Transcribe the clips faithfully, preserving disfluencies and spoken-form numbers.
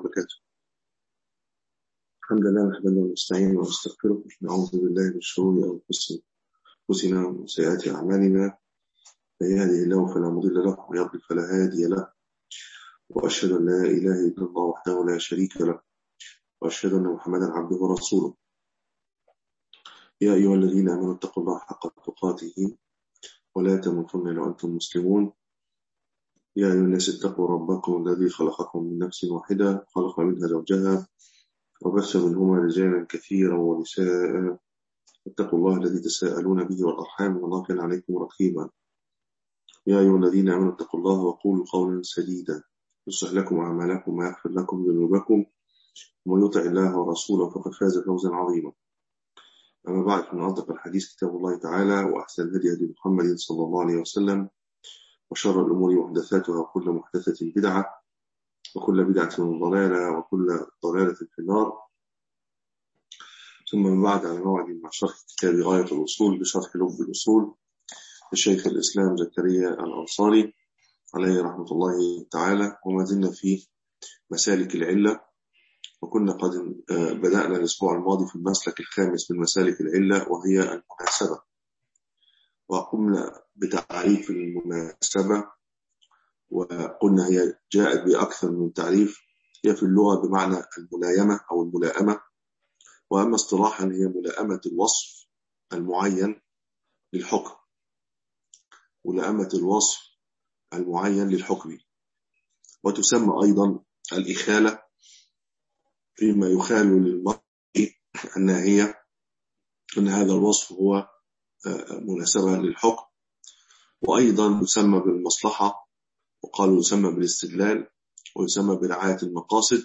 وبركاته. الحمد لله نحمده ونستعينه ونستغفره ونعوذ بالله من شرور أنفسنا ومن سيئات أعمالنا، من يهده الله فلا مضل له ومن يضلل فلا هادي له، وأشهد أن لا إله إلا الله وحده لا شريك له، وأشهد أن محمدا عبده ورسوله. يا أيها الذين آمنوا اتقوا الله حق تقاته ولا تموتن إلا وأنتم مسلمون. يا أيها الناس اتقوا ربكم الذي خلقكم من نفس واحدة خلق منها زوجها وبث منهما رجالا كثيرا ونساء، اتقوا الله الذي تساءلون به والأرحام والله كان عليكم رقيبا. يا أيها الذين آمنوا اتقوا الله وقولوا قولا سديدا يصلح لكم أعمالكم ويغفر لكم ذنوبكم، ومن يطع الله ورسوله فقد فاز فوزا عظيما. أما بعد، فمن أصدق الحديث كتاب الله تعالى، وأحسن الهدي هدي محمد صلى الله عليه وسلم، وشر الأمور محدثاتها وكل محدثة بدعة وكل بدعة ضلالة وكل ضلالة في النار. ثم من بعد، على موعد مع شرح كتاب غاية الوصول بشرح لب الأصول للشيخ الإسلام زكريا الأنصاري عليه رحمة الله تعالى، وما زلنا في مسالك العلة، وكنا قد بدأنا الأسبوع الماضي في المسلك الخامس من مسالك العلة وهي المناسبة، وقمنا بتعريف المناسبة، وقلنا هي جاءت بأكثر من تعريف. هي في اللغة بمعنى الملايمة أو الملائمة، وأما اصطلاحا هي ملائمة الوصف المعين للحكم، ملائمة الوصف المعين للحكم، وتسمى أيضا الإخالة فيما يخال للمرء أن هي أن هذا الوصف هو مناسبة للحكم، وأيضا يسمى بالمصلحة، وقالوا يسمى بالاستدلال، ويسمى برعاية المقاصد،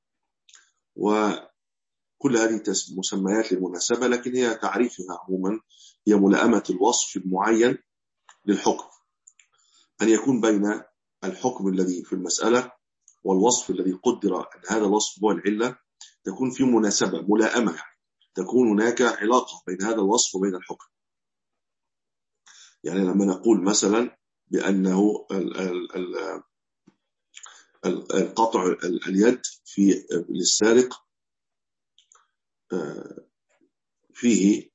وكل هذه مسميات للمناسبة، لكن هي تعريفها عموما هي ملائمة الوصف المعين للحكم، أن يكون بين الحكم الذي في المسألة والوصف الذي قدر أن هذا الوصف هو العلة تكون في مناسبة ملائمة، تكون هناك علاقة بين هذا الوصف وبين الحكم. يعني لما نقول مثلا بأنه القطع اليد في للسارق فيه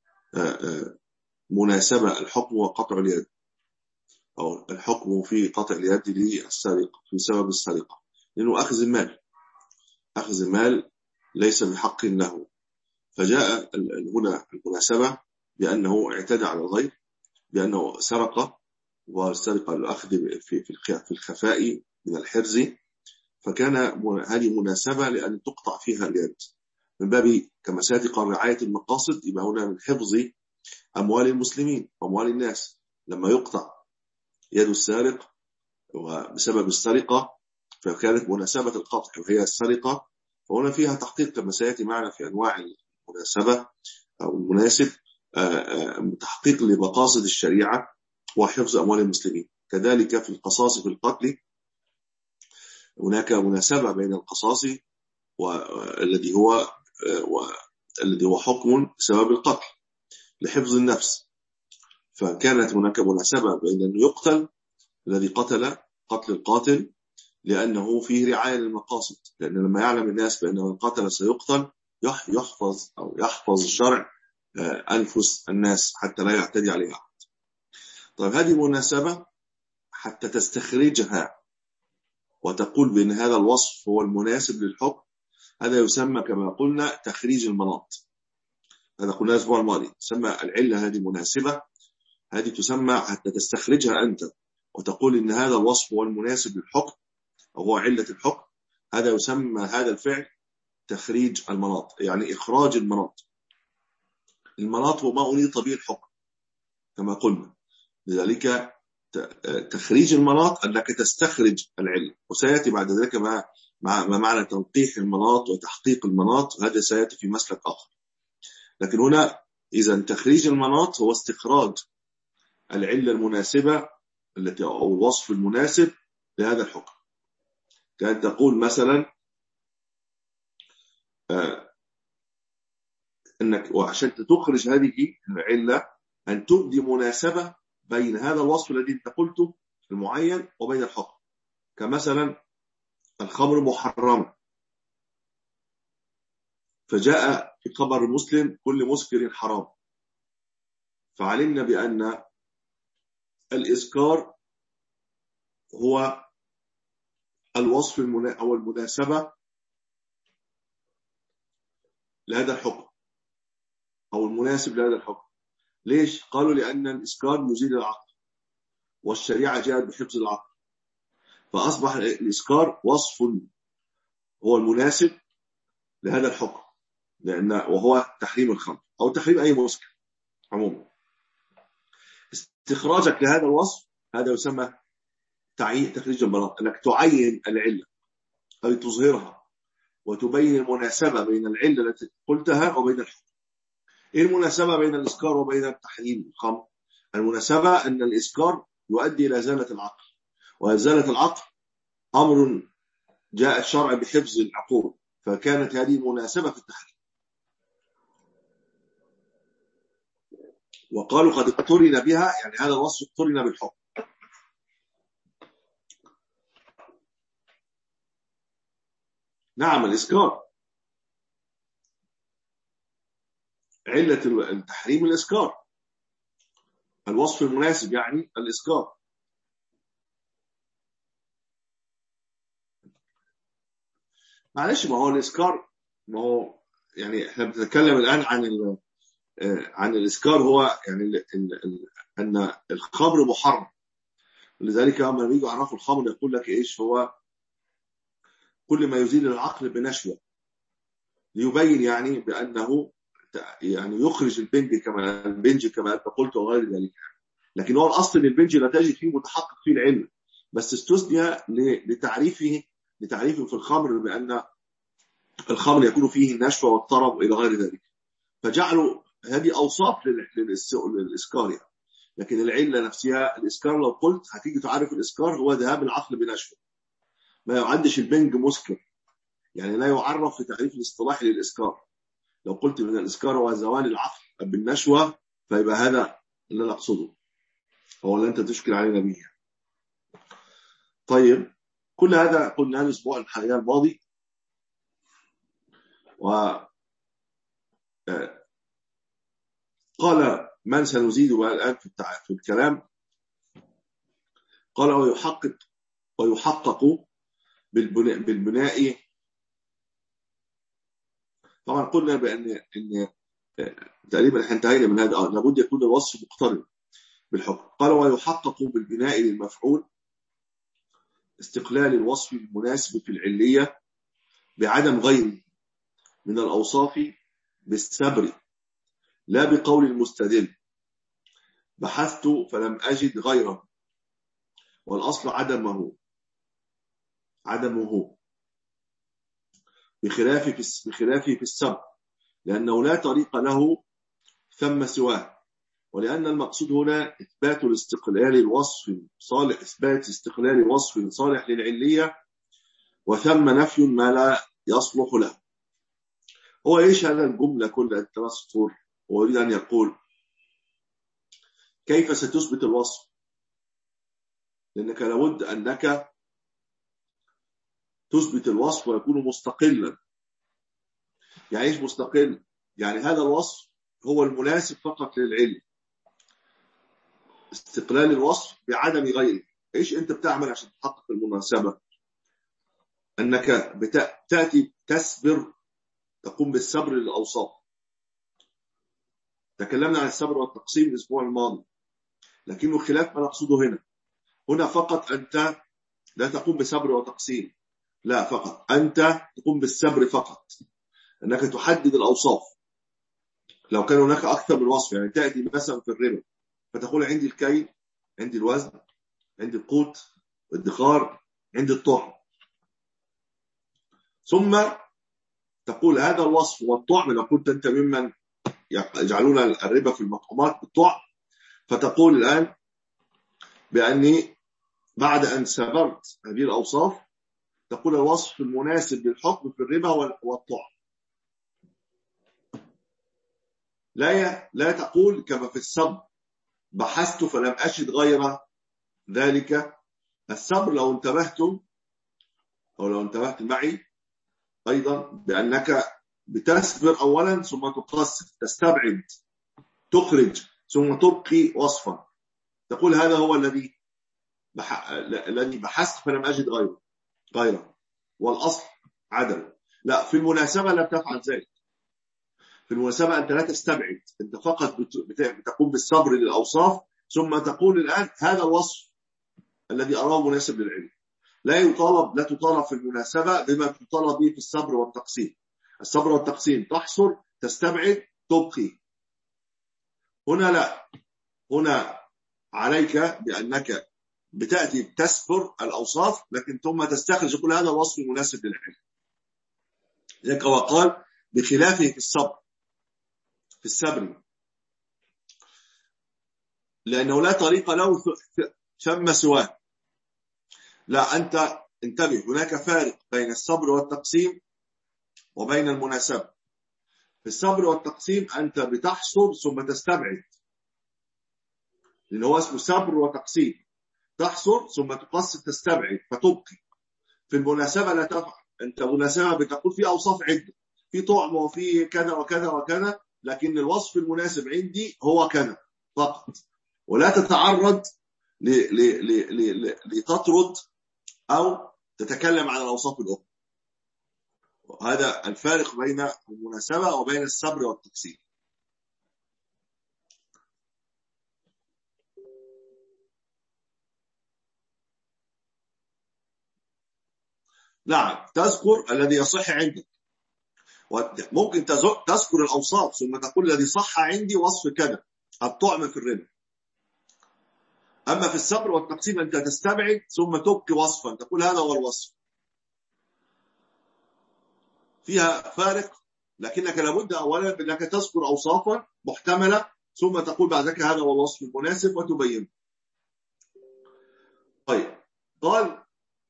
مناسبة، الحكم وقطع اليد، أو الحكم في قطع اليد للسارق في سبب السرقة، لأنه أخذ المال، أخذ المال ليس بحق له، فجاء هنا المناسبة بأنه اعتدى على الغير، بأنه سرق، والسرقة الأخذ في الخفاء من الحرز، فكان هذه مناسبة لأن تقطع فيها اليد من باب كما سيأتي قال رعاية المقاصد، يبقى هنا من حفظ أموال المسلمين وأموال الناس. لما يقطع يد السارق وبسبب السرقة فكانت مناسبة القطع وهي السرقة، فهنا فيها تحقيق كما سيأتي معنا في أنواع المناسبة أو المناسب، تحقيق لمقاصد الشريعة وحفظ أموال المسلمين. كذلك في القصاص في القتل هناك مناسبة بين القصاص والذي هو والذي هو حكم بسبب القتل لحفظ النفس، فكانت هناك مناسبة بين أن يقتل الذي قتل قتل القاتل لأنه فيه رعاية للمقاصد، لأن لما يعلم الناس بأن من قتل سيقتل يحفظ أو يحفظ الشرع أنفس الناس حتى لا يعتدي عليها أحد. طيب هذه مناسبة حتى تستخرجها وتقول بأن هذا الوصف هو المناسب للحكم، هذا يسمى كما قلنا تخريج المناط. هذا قلنا الأسبوع الماضي، تسمى العلة هذه مناسبة، هذه تسمى حتى تستخرجها أنت وتقول إن هذا الوصف هو المناسب للحكم أو هو علة الحكم، هذا يسمى هذا الفعل تخريج المناط، يعني إخراج المناط. المناط هو ما أنيط به الحكم كما قلنا، لذلك تخريج المناط أنك تستخرج العلة، وسيأتي بعد ذلك ما ما معنى تنقيح المناط وتحقيق المناط، هذا سيأتي في مسلك آخر. لكن هنا إذا تخريج المناط هو استخراج العلة المناسبة التي أو الوصف المناسب لهذا الحكم. كأن تقول مثلا آه أنك وعشان تخرج هذه العلة أن تبدي مناسبة بين هذا الوصف الذي أنت قلته المعين وبين الحكم، كمثلا الخمر محرمة، فجاء في خبر مسلم كل مسكر حرام، فعلمنا بأن الإسكار هو الوصف المنا... أو المناسبة لهذا الحكم أو المناسب لهذا الحكم. ليش؟ قالوا لأن الإسكار يزيل العقل، والشريعة جاءت بحفظ العقل، فأصبح الإسكار وصف هو المناسب لهذا الحكم، لأن وهو تحريم الخمر أو تحريم أي مسكر عموما. استخراجك لهذا الوصف هذا يسمى تعيين تخريج البراءة، أنك تعين العلة أي تظهرها وتبين المناسبة بين العلة التي قلتها وبين الحكم. إيه المناسبة بين الإسكار وبين تحريم الخمر؟ المناسبة أن الإسكار يؤدي إلى إزالة العقل، وإزالة العقل أمر جاء الشرع بحفظ العقول، فكانت هذه مناسبة في التحريم. وقالوا قد اقترن بها، يعني هذا الوصف اقترن بالحكم. نعم الإسكار علة التحريم الإسكار، الوصف المناسب يعني الإسكار. معلش ما هو الإسكار، ما هو يعني احنا بنتكلم الآن عن ال عن الإسكار، هو يعني ال ال أن الخمر محرم، لذلك لما بيجوا يعرفوا الخمر يقول لك إيش هو كل ما يزيل العقل بنشوة، ليبين يعني بأنه يعني يخرج البنج كما البنج كما أنت قلت وغير ذلك. لكن هو الأصل ان البنج لا تجد فيه متحقق فيه العلم، بس استثني لتعريفه لتعريفه في الخمر بأن الخمر يكون فيه النشوة والطرب إلى غير ذلك، فجعلوا هذه أوصاف للإسكار يعني. لكن العلة نفسها الإسكار لو قلت هتيجي تعرف الإسكار هو ذهاب العقل بنشوة، ما يعدش البنج مسكر، يعني لا يعرف في تعريف الاصطلاحي للإسكار. لو قلت من الإسكار هو زوال العقل بالنشوة فيبقى هذا اللي أنا أقصده، هو اللي أنت تشكل علينا به. طيب كل هذا قلنا الأسبوع الحقيقة الماضي. وقال من سنزيد الآن في الكلام، قال ويحقق ويحقق بالبناء, بالبناء طبعا قلنا بأن إن تقريبا احنا انتهينا من هذا، لابد يكون الوصف مقترن بالحكم. قال ويحقق بالبناء للمفعول استقلال الوصف المناسب في العلية بعدم غيره من الأوصاف بالسبر، لا بقول المستدل بحثت فلم أجد غيره، والأصل عدمه عدمه بخلاف في بخلاف في السبر، لأنه لا طريق له ثم سواه، ولأن المقصود هنا إثبات الاستقلال الوصف صالح إثبات استقلال وصف صالح للعلية، وثم نفي ما لا يصلح له. هو إيش هذا الجملة كل الثلاث سطور؟ هو يريد أن يقول كيف ستثبت الوصف، لأنك لابد أنك تثبت الوصف ويكون مستقلا. يعني إيش مستقل؟ يعني هذا الوصف هو المناسب فقط للعلم، استقلال الوصف بعدم غيره. إيش أنت بتعمل عشان تحقق المناسبة؟ أنك بتأتي تسبر، تقوم بالسبر للأوصاف. تكلمنا عن السبر والتقسيم الأسبوع الماضي، لكنه خلاف ما نقصده هنا. هنا فقط أنت لا تقوم بسبر وتقسيم، لا، فقط أنت تقوم بالسبر فقط، أنك تحدد الأوصاف. لو كان هناك أكثر من وصف، يعني تأتي مثلا في الربا فتقول عندي الكيل، عندي الوزن، عندي القوت والادخار، عندي الطعم، ثم تقول هذا الوصف والطعم. لو كنت أنت ممن يجعلون الربا في المطعومات بالطعم، فتقول الآن بأني بعد أن سبرت هذه الأوصاف تقول الوصف المناسب للحكم في الربا والطعم. لا لا تقول كما في السبر بحثت فلم أجد غير ذلك. السبر لو انتبهتم أو لو انتبهت معي أيضا بأنك بتسبر أولا ثم تقصر، تستبعد، تخرج، ثم تبقي وصفا، تقول هذا هو الذي بح... الذي بحثت فلم أجد غيره غيره والأصل عدم. لا، في المناسبة لا تفعل ذلك. في المناسبة أنت لا تستبعد، أنت فقط بتقوم بالصبر للأوصاف ثم تقول الآن هذا الوصف الذي أراه مناسب للعلم. لا يطالب لا تطالب في المناسبة بما تطالب به في الصبر والتقسيم. الصبر والتقسيم تحصر، تستبعد، تبقي. هنا لا، هنا عليك بأنك بتأتي تسبر الأوصاف لكن ثم تستخرج كل هذا الوصف المناسب للعلم. لذلك وقال بخلافه في الصبر، في السبر، لأنه لا طريق له ثم سواه. لا، أنت انتبه، هناك فارق بين الصبر والتقسيم وبين المناسبة. في الصبر والتقسيم أنت بتحصر ثم تستبعد، لأنه هو اسمه صبر وتقسيم، تحصر ثم تقصر تستبعد فتبقي. في المناسبة لا تفعل، أنت مناسبة بتقول في أوصاف عدة، في طعم وفي كذا وكذا وكذا، لكن الوصف المناسب عندي هو كذا فقط، ولا تتعرض لتطرد أو تتكلم عن الأوصاف الأخرى. هذا الفارق بين المناسبة وبين الصبر والتقسيم. نعم، تذكر الذي يصح عندك، ممكن تذكر الأوصاف ثم تقول الذي صح عندي وصف كذا، الطعم في الربا. أما في الصبر والتقسيم أنت تستبعد ثم تبقي وصفا، تقول هذا هو الوصف. فيها فارق، لكنك لابد أولا بأنك تذكر أوصافا محتملة ثم تقول بعد ذلك هذا هو الوصف المناسب وتبينه. طيب، قال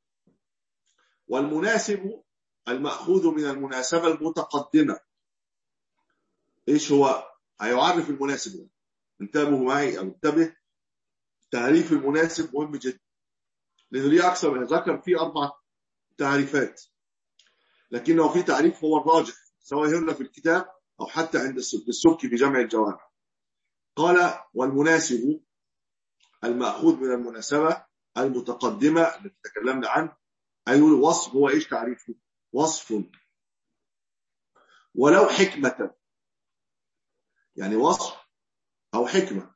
والمناسب المأخوذ من المناسبة المتقدمة. إيش هو؟ هيعرف المناسب. انتبهوا معي أو انتبه، تعريف المناسب مهم جدا، لأنه ليه أكثر من ذكر فيه أربع تعريفات، لكنه في تعريف هو الراجح سواء هنا في الكتاب أو حتى عند السبكي في جامع الجوامع. قال والمناسب المأخوذ من المناسبة المتقدمة التي تكلمنا عنه، أي الوصف هو إيش تعريفه؟ وصف ولو حكمة، يعني وصف أو حكمة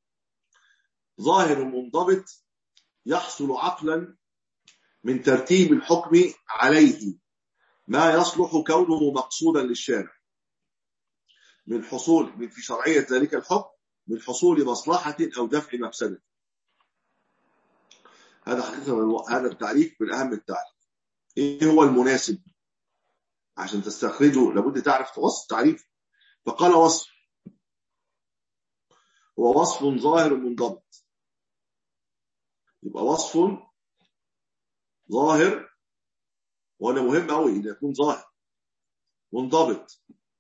ظاهر منضبط يحصل عقلا من ترتيب الحكم عليه ما يصلح كونه مقصودا للشارع من حصول من في شرعية ذلك الحكم من حصول مصلحة أو دفع مفسدة. هذا حقيقة هذا التعريف من أهم التعريف. إيه هو المناسب؟ عشان تستخرجه لابد تعرف وصف تعريف. فقال وصف هو وصف ظاهر منضبط. يبقى وصف ظاهر، وأنا مهم أوي إن يكون ظاهر منضبط،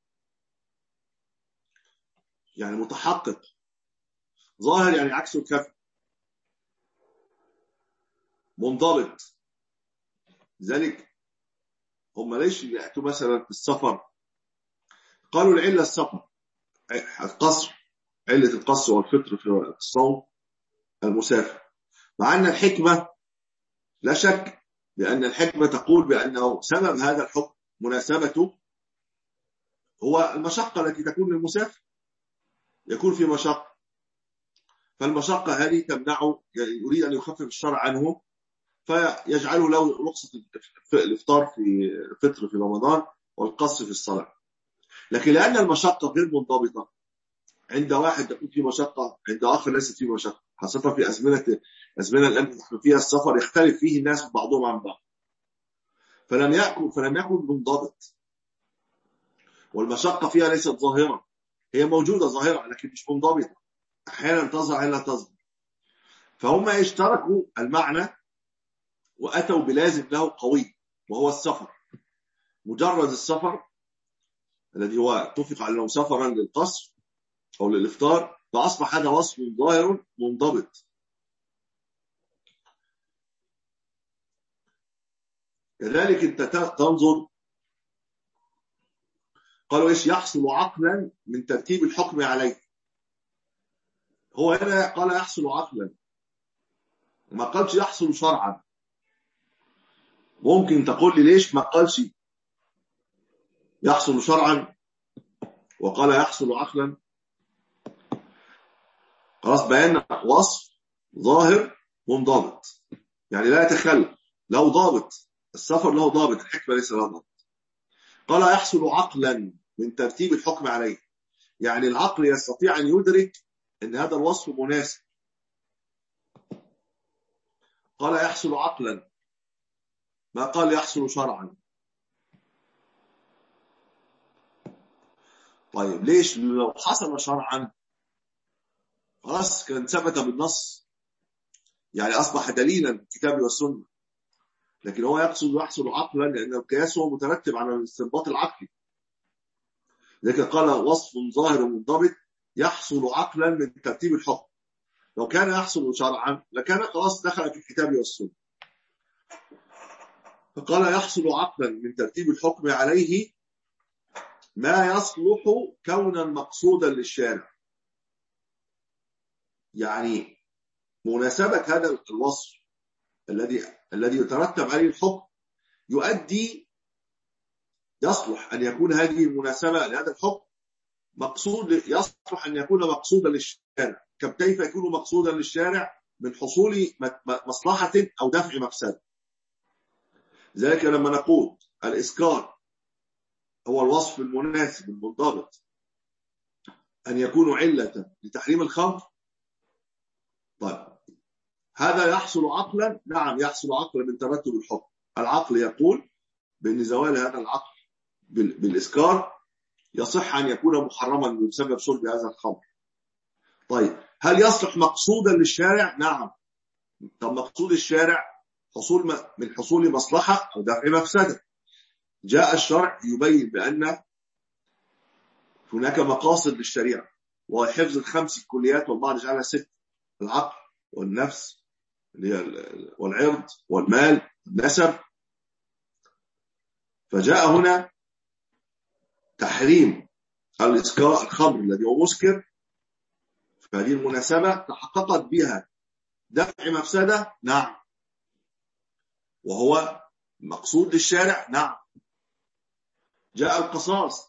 يعني متحقق. ظاهر يعني عكسه الكفي، منضبط. لذلك هم ليش يأتوا مثلا في السفر قالوا العلة السفر، القصر، علة القصر والفطر في الصوم المسافر، مع أن الحكمة لا شك بأن الحكمة تقول بأنه سبب هذا الحكم مناسبته هو المشقة التي تكون للمسافر، يكون في مشقة، فالمشقة هذه تمنعه، يعني يريد أن يخفف الشرع عنه فيجعله له رخصة الإفطار في الفطر في رمضان والقصر في الصلاة. لكن لأن المشقة غير منضبطة، عند واحد تكون في مشقة، عند آخر ليست في مشقة، خاصة في أزمنة أزمنة الآن فيها السفر يختلف فيه الناس بعضهم عن بعض، فلم يكن فلم يكن منضبط، والمشقة فيها ليست ظاهرة، هي موجودة ظاهرة لكن مش منضبطة، أحيانا تظهر أحيانا لا تظهر. فهم اشتركوا المعنى وأتوا بلازم له قوي وهو السفر. مجرد السفر الذي هو اتفق على أنه سفرا للقصر أو للإفطار، فأصبح هذا وصف ظاهر منضبط. كذلك أنت تنظر قالوا إيش؟ يحصل عقلا من ترتيب الحكم عليه. هو هنا قال يحصل عقلا، ما قالش يحصل شرعا. ممكن تقول لي ليش ما قالش يحصل شرعا وقال يحصل عقلا؟ خلاص بيان وصف ظاهر منضبط، يعني لا يتخلف، له ضابط، السفر له ضابط، الحكمة ليس لها ضابط. قال يحصل عقلا من ترتيب الحكم عليه، يعني العقل يستطيع أن يدرك أن هذا الوصف مناسب. قال يحصل عقلا، ما قال يحصل شرعا. طيب ليش؟ لو حصل شرعا خلاص كان ثبت بالنص، يعني أصبح دليلا الكتاب والسنة. لكن هو يقصد يحصل عقلا لأن القياس هو مترتب على الاستنباط العقلي. لكن قال وصف ظاهر منضبط يحصل عقلا من ترتيب الحكم. لو كان يحصل شرعا لكان خلاص دخل في الكتاب والسنة. فقال يحصل عقلا من ترتيب الحكم عليه ما يصلح كونا مقصودا للشارع، يعني مناسبة هذا الوصف الذي الذي يترتب عليه الحكم يؤدي، يصلح أن يكون هذه المناسبة لهذا الحكم مقصود، يصلح أن يكون مقصودا للشارع. كيف يكون مقصودا للشارع؟ من حصول مصلحة أو دفع مفسدة. ذلك لما نقول الإسكار هو الوصف المناسب المنضبط أن يكون علة لتحريم الخمر، طيب هذا يحصل عقلا؟ نعم يحصل عقلا من ترتب الحكم. العقل يقول بأن زوال هذا العقل بالإسكار يصح أن يكون محرما بسبب شرب هذا الخمر. طيب هل يصلح مقصودا للشارع؟ نعم. طب مقصود الشارع حصول من حصول مصلحة أو دفع مفسدة. جاء الشرع يبين بأن هناك مقاصد للشريعة وحفظ الخمس الكليات، والبعض جعلها ست: العقل والنفس والعرض والمال والنسب. فجاء هنا تحريم الإسكار الخمر الذي هو مسكر، فهذه المناسبة تحققت بها دفع مفسدة، نعم، وهو مقصود للشارع، نعم. جاء القصاص،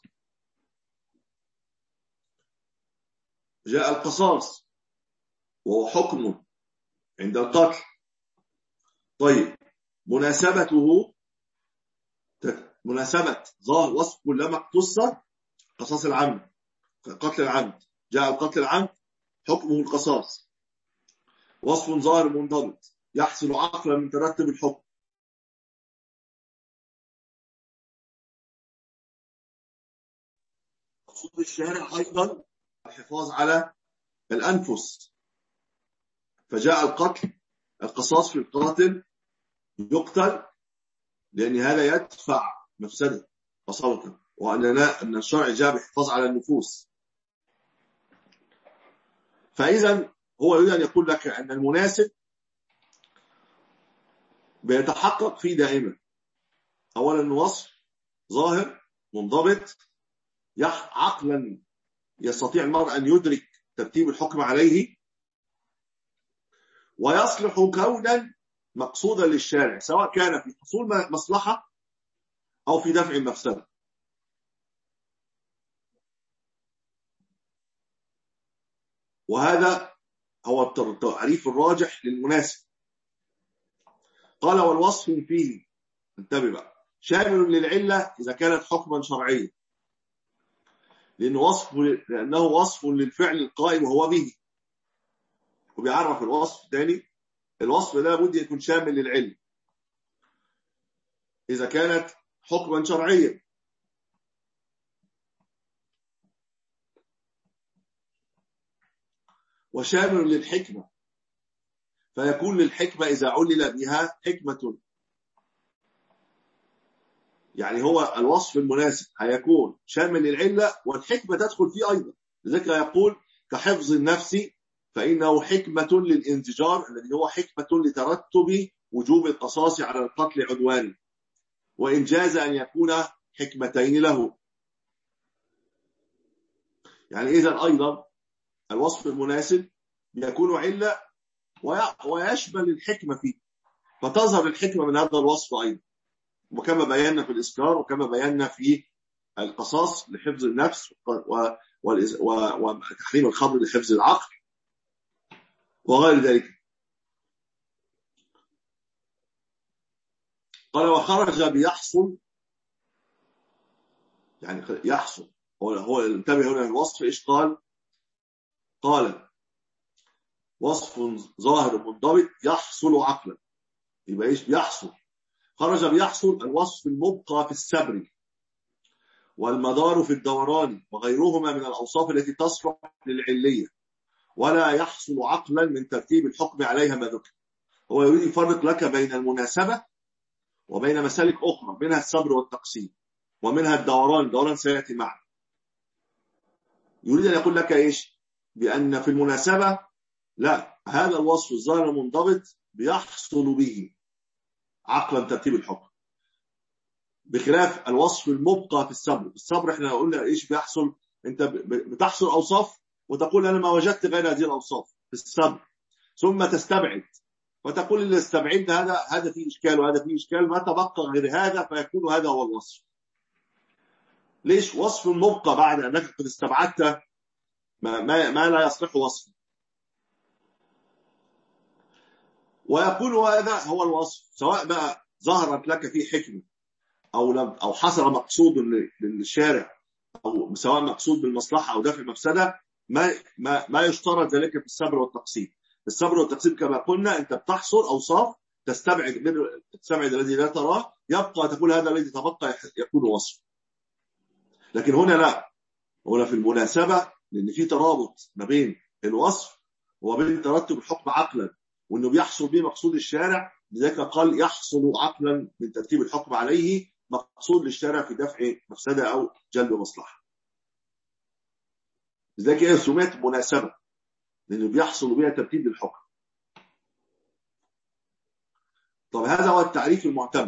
جاء القصاص وهو حكم عند القتل. طيب مناسبته مناسبة ظاهر وصف كلما اقتص قصاص العمد، قتل العمد. جاء القتل العمد حكمه القصاص، وصف ظاهر منضبط يحصل عقلا من ترتب الحكم. مقصود الشارع أيضا الحفاظ على الأنفس، فجاء القتل القصاص في القاتل يقتل لأن هذا يدفع مفسدة وصوتا، وأننا أن الشرع جاء بالحفاظ على النفوس. فإذا هو يريد أن يقول لك أن المناسب بيتحقق فيه دائما. أولا وصف ظاهر منضبط عقلا يستطيع المرء أن يدرك ترتيب الحكم عليه، ويصلح كونا مقصودا للشارع سواء كان في حصول مصلحة أو في دفع مفسدة. وهذا هو التعريف الراجح للمناسب. قال والوصف فيه، انتبه بقى، شامل للعلة إذا كانت حكما شرعيا، لأنه وصف لأنه وصف للفعل القائم وهو به. وبيعرف الوصف تاني، الوصف ده بد يكون شامل للعلة إذا كانت حكما شرعيا. وشامل للحكمة، فيكون للحكمة إذا علل بها حكمة، يعني هو الوصف المناسب هيكون شامل للعلة والحكمة تدخل فيه أيضا. لذلك يقول كحفظ النفس فإنه حكمة للانزجار الذي هو حكمة لترتب وجوب القصاص على القتل عدواني، وإن جاز أن يكون حكمتين له. يعني إذا أيضا الوصف المناسب يكون علة ويشمل الحكمة فيه، فتظهر الحكمة من هذا الوصف أيضا، وكما بينا في الإسكار وكما بينا في القصاص لحفظ النفس وتحريم الخمر لحفظ العقل وغير ذلك. قال وخرج بيحصل، يعني يحصل هو هو انتبه هنا الوصف ايش قال؟ قال وصف ظاهر منضبط يحصل عقلا، يبقى ايش بيحصل؟ خرج بيحصل الوصف المبقى في السبر والمدار في الدوران وغيرهما من الأوصاف التي تصلح للعلية، ولا يحصل عقلا من ترتيب الحكم عليها ما ذكر. هو يريد يفرق لك بين المناسبة وبين مسالك أخرى، منها السبر والتقسيم ومنها الدوران، الدوران سيأتي معنا. يريد أن يقول لك إيش؟ بأن في المناسبة لا، هذا الوصف الظاهر المنضبط بيحصل به عقلا ترتيب الحكم، بخلاف الوصف المبقى في الصبر. الصبر احنا قلنا ايش بيحصل؟ انت بتحصل اوصاف وتقول انا ما وجدت غير هذه الاوصاف في الصبر، ثم تستبعد وتقول اللي استبعدنا هذا هذا فيه اشكال وهذا فيه اشكال، ما تبقى غير هذا فيكون هذا هو الوصف. ليش وصف مبقى بعد انك قد استبعدت ما, ما, ما لا يصلح وصف، ويكون هذا هو الوصف سواء بقى ظهرت لك فيه حكمه او لم او حصل مقصود للشارع، او سواء مقصود بالمصلحه او دفع مفسده، ما ما ما يشترط ذلك في الصبر والتقسيم. الصبر والتقسيم كما قلنا انت بتحصر اوصاف تستبعد من تستبعد الذي لا تراه، يبقى تقول هذا الذي تبقى يكون وصف. لكن هنا لا، هنا في المناسبه لان في ترابط ما بين الوصف وبين ترتب الحكم عقلا، وانه بيحصل به مقصود الشارع، لذلك قال يحصل عقلا من ترتيب الحكم عليه مقصود للشارع في دفع مفسده او جلب مصلحه. لذلك هي سميت مناسبه لانه بيحصل بها ترتيب للحكم. طب هذا هو التعريف المعتمد.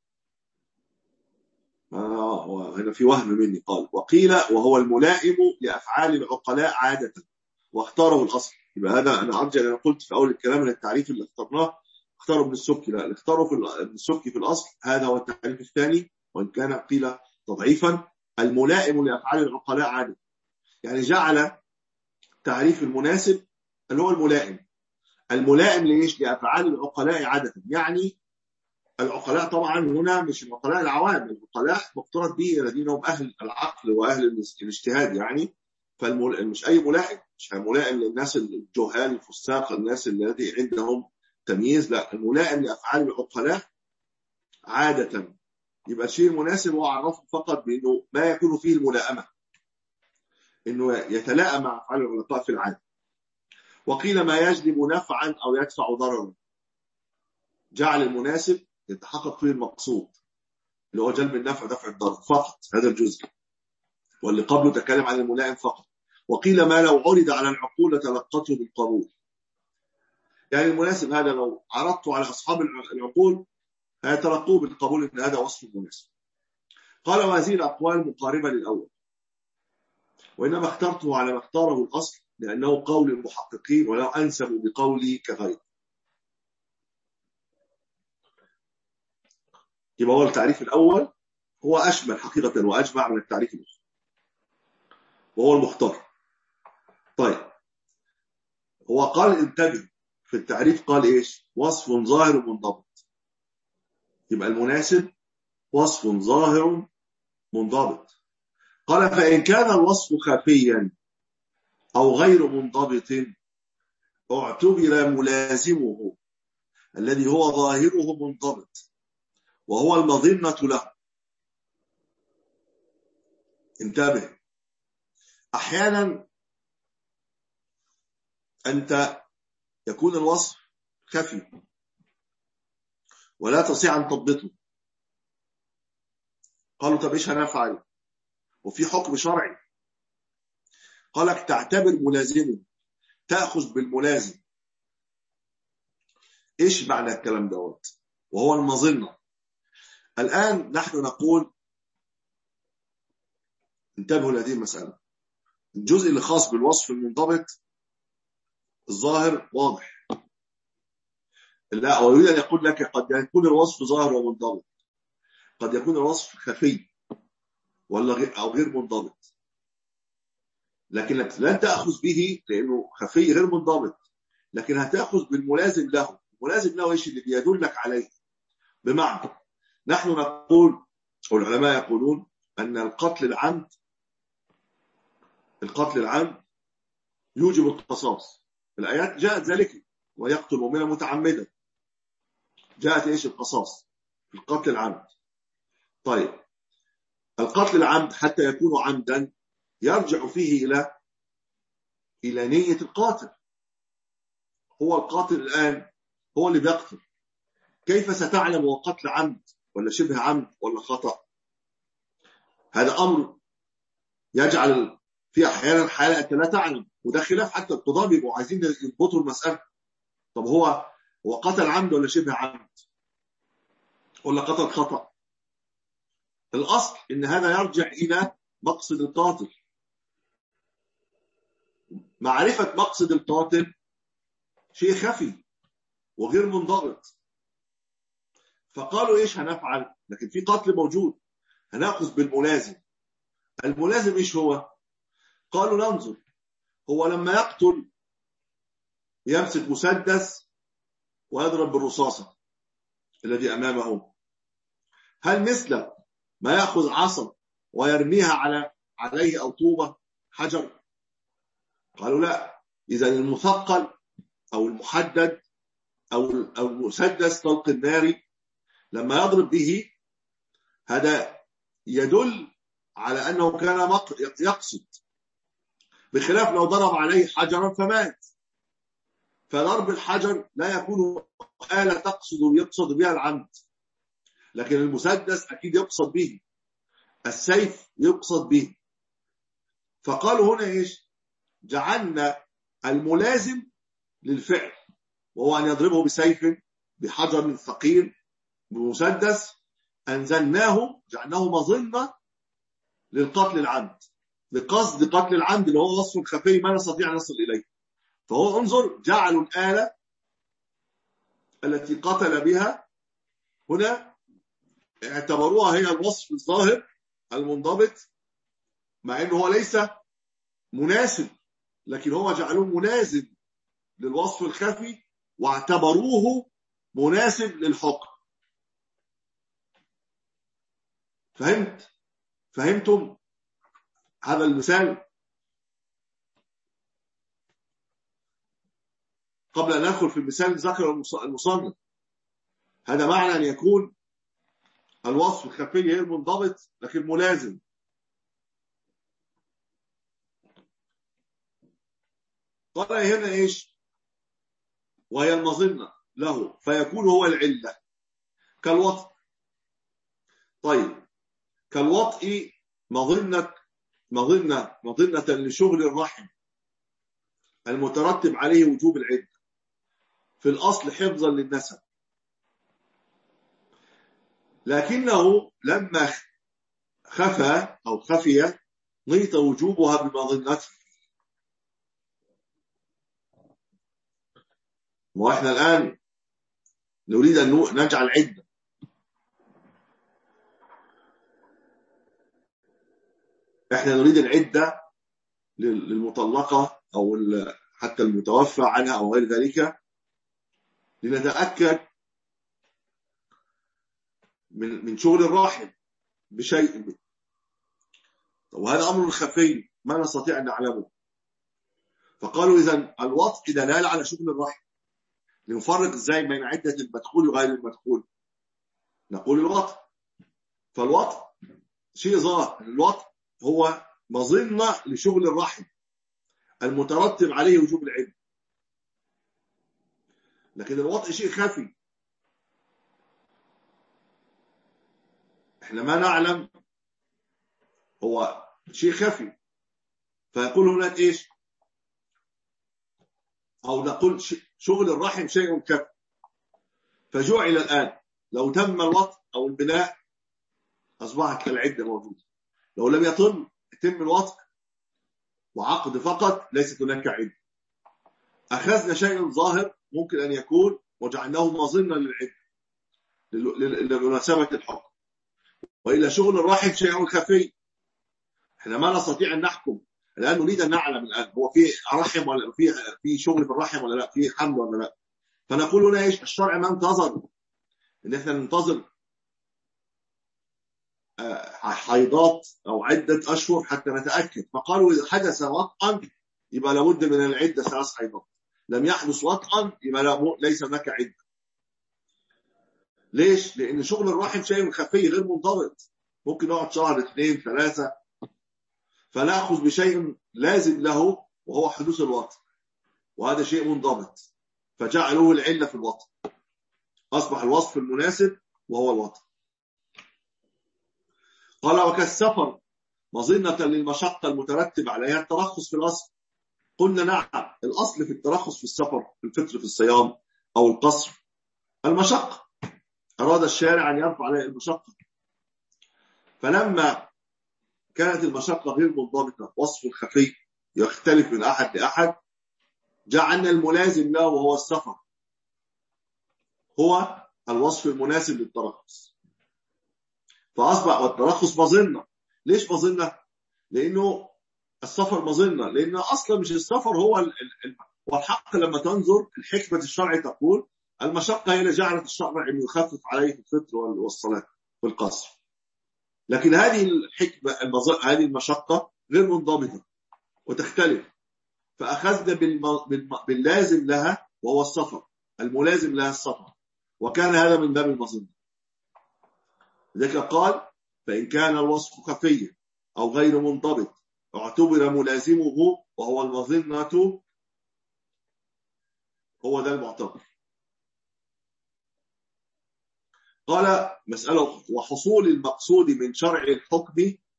آه هنا في وهم مني. قال وقيل وهو الملائم لافعال العقلاء عاده واختاره الاصل. يبقى هذا انا ارجع انا قلت في اول الكلام ان التعريف اللي اخترناه اختاره ابن السبكي، لا اللي اختاره في ابن السبكي في الاصل هذا هو التعريف الثاني، وان كان قيل تضعيفا. الملائم لافعال العقلاء عاده، يعني جعل تعريف المناسب اللي هو الملائم. الملائم ليش؟ لافعال العقلاء عاده، يعني العقلاء طبعا هنا مش العقلاء العوام، العقلاء مفترض به الذين هم اهل العقل واهل الاجتهاد، يعني فمش اي ملائم، مش ملائم للناس الجهال الفساق الناس الذي عندهم تمييز، لا الملائم لافعال العقلاء عاده. يبقى الشيء المناسب هو عرفه فقط بانه ما يكون فيه الملائمه، انه يتلائم مع افعال العقلاء في العاده. وقيل ما يجلب نفعا او يدفع ضررا، جعل المناسب يتحقق فيه المقصود اللي هو جلب النفع دفع الضرر فقط، هذا الجزء، واللي قبله تكلم عن الملائم فقط. وقيل ما لو عرض على العقول لتلقته بالقبول، يعني المناسب هذا لو عرضته على اصحاب العقول هيتلقوه بالقبول ان هذا وصف مناسب. قال وهذه الاقوال مقاربه للاول، وانما اخترته على ما اختاره الاصل لانه قول المحققين ولو انسب بقولي كغيره. يبقى هو التعريف الأول هو أشمل حقيقة وأجمع من التعريف الأخر، وهو المختار. طيب هو قال انتبه في التعريف، قال إيش؟ وصف ظاهر منضبط. يبقى المناسب وصف ظاهر منضبط. قال فإن كان الوصف خفيا أو غير منضبط اعتبر ملازمه الذي هو ظاهره منضبط وهو المظنة له. انتبه، أحيانا أنت يكون الوصف خفي ولا تستطيع أن تضبطه. قالوا طب إيش هنفعل؟ وفي حكم شرعي. قالك تعتبر ملازمه، تأخذ بالملازم. إيش معنى الكلام دوت؟ وهو المظنة. الآن نحن نقول انتبهوا لهذه المسألة. الجزء اللي خاص بالوصف المنضبط الظاهر واضح. لا، ويريد أن يقول لك قد يكون الوصف ظاهر ومنضبط، قد يكون الوصف خفي ولا غير أو غير منضبط، لكنك لن تأخذ به لأنه خفي غير منضبط، لكن هتأخذ بالملازم له. الملازم له ايش؟ اللي بيدلك عليه. بمعنى نحن نقول والعلماء يقولون أن القتل العمد القتل العمد يوجب القصاص. الآيات جاءت ذلك، ويقتل مؤمنا متعمدا، جاءت ايش؟ القصاص في القتل العمد. طيب القتل العمد حتى يكون عمدا يرجع فيه إلى إلى نية القاتل. هو القاتل الآن هو اللي بيقتل، كيف ستعلم هو قتل عمد ولا شبه عمد ولا خطأ؟ هذا أمر يجعل في أحيانا حالة أنت لا تعلم، وده خلاف حتى القضاة بيبقوا عايزين يضبطوا المسألة. طب هو هو قتل عمد ولا شبه عمد ولا قتل خطأ؟ الأصل إن هذا يرجع إلى مقصد القاتل. معرفة مقصد القاتل شيء خفي وغير منضبط، فقالوا إيش هنفعل؟ لكن في قتل موجود، هنأخذ بالملازم. الملازم إيش هو؟ قالوا ننظر، هو لما يقتل يمسك مسدس ويضرب بالرصاصة الذي أمامه، هل مثل ما يأخذ عصا ويرميها على عليه أو طوبة حجر؟ قالوا لا. إذا المثقل أو المحدد أو أو المسدس طلق الناري لما يضرب به هذا يدل على أنه كان يقصد، بخلاف لو ضرب عليه حجرا فمات. فضرب الحجر لا يكون آلة تقصد يقصد بها العمد، لكن المسدس أكيد يقصد به، السيف يقصد به. فقالوا هنا إيش؟ جعلنا الملازم للفعل وهو أن يضربه بسيف بحجر ثقيل بمسدس، أنزلناه جعلناه مظنة للقتل العمد، لقصد قتل العمد اللي هو وصف خفي ما نستطيع أن نصل إليه. فهو انظر، جعلوا الآلة التي قتل بها هنا اعتبروها هي الوصف الظاهر المنضبط، مع أنه هو ليس مناسب، لكن هو جعلوه ملازم للوصف الخفي واعتبروه مناسب للحكم. فهمت؟ فهمتم هذا المثال؟ قبل أن ندخل في المثال ذكر المصنف هذا معنى أن يكون الوصف الخفي غير منضبط لكن ملازم. قال هنا إيش؟ وهي المظنة له فيكون هو العلة كالوطء. طيب كالوطء مظنة مظنة مظنة لشغل الرحم المترتب عليه وجوب العدة، في الأصل حفظا للنسب، لكنه لما خفى أو خفي نيط وجوبها بمظنته. وإحنا الآن نريد أن نجعل عدة، إحنا نريد العدة للمطلقة أو حتى المتوفى عنها أو غير ذلك، لنتأكد من من شغل الراحم بشيء، وهذا أمر خفي ما نستطيع أن نعلمه. فقالوا إذن الوطء دلالة على شغل الرحم. لنفرق إزاي بين عدة المدخول وغير المدخول؟ نقول الوطء، فالوطء شيء ظاهر، الوطء هو مظنة لشغل الرحم المترتب عليه وجوب العدة، لكن الوطء شيء خفي احنا ما نعلم، هو شيء خفي. فيقول هناك ايش؟ او نقول شغل الرحم شيء خفي، فجعل الآن لو تم الوطء او البناء اصبحت العدة موجودة، لو لم يتم يتم الوطء وعقد فقط ليست هناك عدة. أخذنا شيء ظاهر ممكن أن يكون وجعلناه مظنة للعدة لمناسبة الحكم، وإلا شغل الرحم شيء خفي، احنا ما نستطيع أن نحكم الآن، نريد أن نعلم الآن هو في رحم ولا في في شغل في الرحم ولا لا، في حمل ولا لا. فنقول هنا ايش؟ الشرع ما انتظر ان احنا ننتظر حيضات او عده اشهر حتى نتاكد، فقالوا اذا حدث وطئا يبقى لابد من العده ثلاث حيضات، لم يحدث وطئا يبقى ليس هناك عده. ليش؟ لان شغل الرحم شيء خفي غير منضبط، ممكن يقعد شهر اثنين ثلاثه، فناخذ بشيء لازم له وهو حدوث الوطئ، وهذا شيء منضبط، فجعلوه العله في الوطئ، اصبح الوصف المناسب وهو الوطئ. قال وكالسفر مظنة للمشقة المترتب عليها الترخص في الأصل. قلنا نعم، الأصل في الترخص في السفر، في الفطر، في الصيام أو القصر المشقة، أراد الشارع أن يرفع عليه المشقة، فلما كانت المشقة غير منضبطة، وصف خفي يختلف من أحد لأحد، جعلنا الملازم له وهو السفر هو الوصف المناسب للترخص، فأصبح والترخص مظنة. ليش مظنة؟ لأنه السفر مظنة، لأن أصلا مش السفر هو ال... ال... والحق لما تنظر الحكمة الشرع تقول المشقة هي اللي جعلت الشرع أن يخفف عليه الفطر والصلاة والقصر، لكن هذه الحكمة المز... هذه المشقة غير منضبطة وتختلف، فأخذنا بالم... بالم... باللازم لها وهو السفر، الملازم لها السفر، وكان هذا من باب المظنة. لذلك قال فإن كان الوصف خفيا أو غير منضبط اعتبر ملازمه وهو المظنة، هو ده المعتبر. قال مسألة وحصول المقصود من شرع الحكم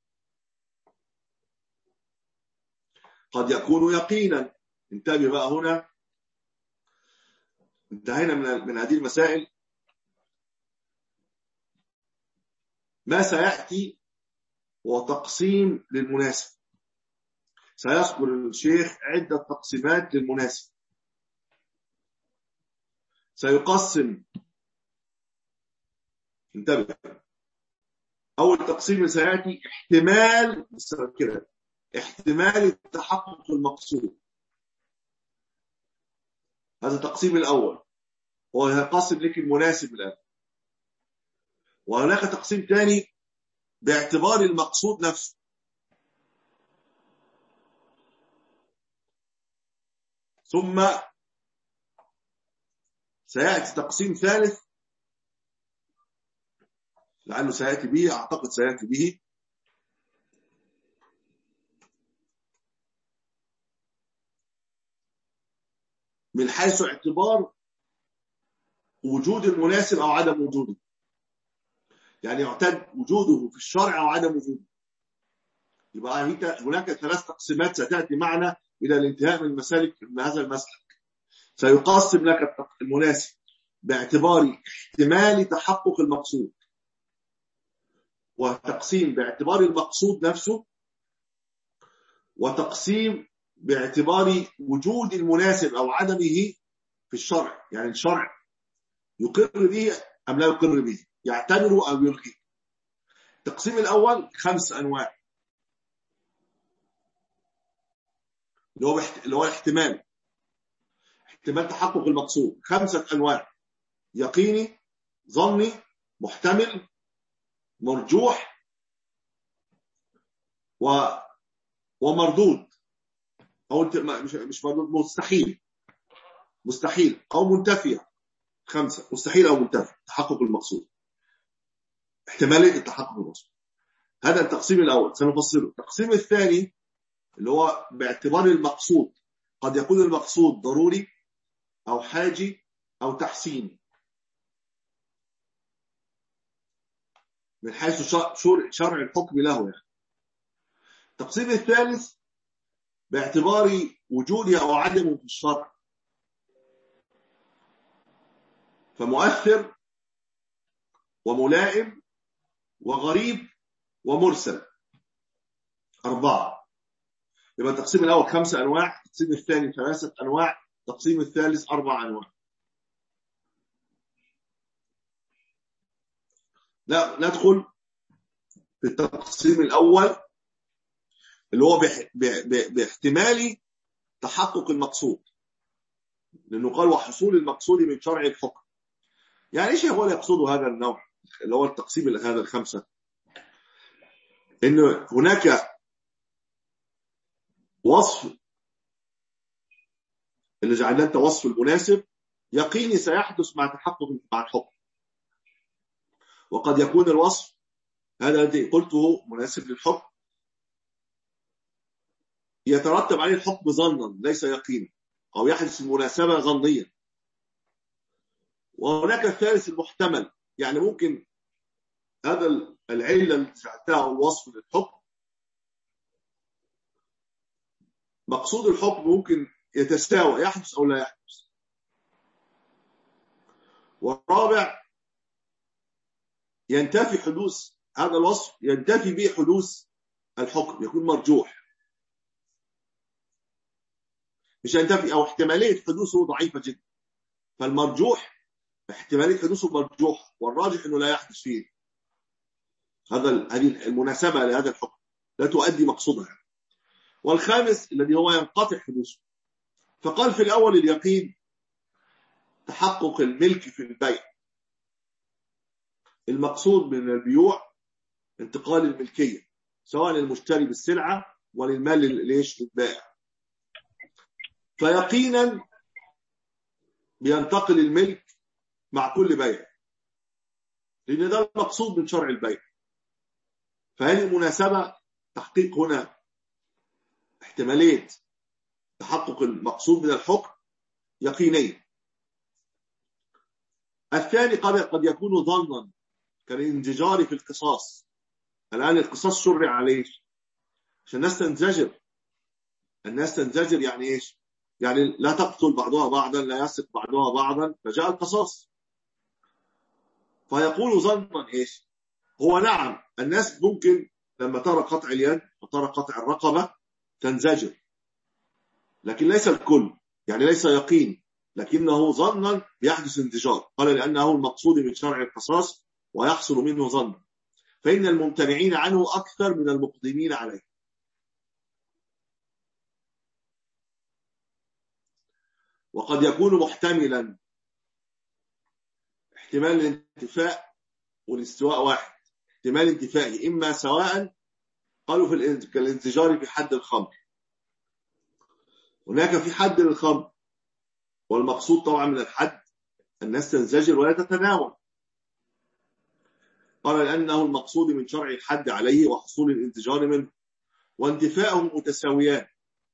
قد يكون يقينا. انتبه بقى هنا، انتهينا من من هذه المسائل. ما سيأتي هو تقسيم للمناسب، سيذكر الشيخ عدة تقسيمات للمناسب. سيقسم، انتبه، أول تقسيم سيأتي احتمال كده احتمال التحقق المقصود، هذا التقسيم الأول، هو هيقسم لك المناسب الآن. وهناك تقسيم ثاني باعتبار المقصود نفسه، ثم سيأتي تقسيم ثالث لأنه سيأتي به، أعتقد سيأتي به، من حيث اعتبار وجود المناسب أو عدم وجوده، يعني يعتد وجوده في الشرع أو عدم وجوده. يبقى هناك ثلاث تقسيمات ستأتي معنا إلى الانتهاء من المسالك من هذا المسلك. سيقسم لك المناسب باعتبار احتمال تحقق المقصود، وتقسيم باعتبار المقصود نفسه، وتقسيم باعتبار وجود المناسب أو عدمه في الشرع، يعني الشرع يقر به أم لا يقر به، يعتبره أو يلغيه. التقسيم الأول خمس أنواع، اللي هو اللي هو الاحتمال، احتمال تحقق المقصود، خمسة أنواع: يقيني، ظني، محتمل، مرجوح، و... ومردود، أو مش مش مردود، مستحيل، مستحيل أو منتفية. خمسة: مستحيل أو منتفي تحقق المقصود، احتمالية التحقق المقصود. هذا التقسيم الأول سنفصله. التقسيم الثاني اللي هو باعتبار المقصود، قد يكون المقصود ضروري أو حاجي أو تحسين، من حيث شرع الحكم له يعني. التقسيم الثالث باعتبار وجوده أو عدمه في الشرع، فمؤثر وملائم وغريب ومرسل. أربعة. يبقى التقسيم الأول خمسة أنواع، التقسيم الثاني ثلاثة أنواع، التقسيم الثالث أربع أنواع. لا ندخل في التقسيم الأول اللي هو بح... ب... ب... باحتمال تحقق المقصود، لأنه قال وحصول المقصود من شرع الحكم. يعني إيش هو اللي يقصده هذا النوع اللي هو التقسيم هذا الخمسة؟ إن هناك وصف اللي جعلناه أنت وصف المناسب يقيني سيحدث مع تحقق مع الحكم، وقد يكون الوصف هذا الذي قلته مناسب للحكم يترتب عليه الحكم ظنا ليس يقينا، أو يحدث المناسبة ظنيا. وهناك الثالث المحتمل، يعني ممكن هذا العلة اللي جعلتها الوصف للحكم مقصود الحكم ممكن يتساوى يحدث أو لا يحدث. والرابع ينتفي حدوث هذا الوصف، ينتفي به حدوث الحكم، يكون مرجوح، مش ينتفي أو احتمالية حدوثه ضعيفة جدا. فالمرجوح احتمالية حدوثه مرجوح، والراجح أنه لا يحدث فيه هذا هذه المناسبة لهذا الحكم لا تؤدي مقصودها. والخامس الذي هو ينقطع حدوثه، فقال في الأول اليقين تحقق الملك في البيع، المقصود من البيوع انتقال الملكية سواء للمشتري بالسلعة وللمال ليش للبائع. فيقينا بينتقل الملك مع كل بيع، لأن ده المقصود من شرع البيع. فهذه المناسبة تحقيق هنا احتمالية تحقق المقصود من الحكم يقينيا. الثاني قد قد يكون ظنا كالانزجار في القصاص. الآن القصاص شرع عليه عشان الناس تنزجر. الناس تنزجر يعني إيش؟ يعني لا تقتل بعضها بعضا، لا يسرق بعضها بعضا، فجاء القصاص. فيقول ظنا إيش؟ هو نعم الناس ممكن لما ترى قطع اليد وترى قطع الرقبة تنزجر، لكن ليس الكل، يعني ليس يقين، لكنه ظنا يحدث انزجار. قال لأنه المقصود من شرع القصاص ويحصل منه ظن، فإن الممتنعين عنه أكثر من المقدمين عليه. وقد يكون محتملا، احتمال الانتفاء والاستواء واحد، احتمال انتفائه إما سواء قالوا في كالانزجار في حد الخمر. هناك في حد للخمر، والمقصود طبعا من الحد الناس تنزجر ولا تتناول. قال لأنه المقصود من شرع الحد عليه وحصول الانزجار منه، وانتفاءهم متساويان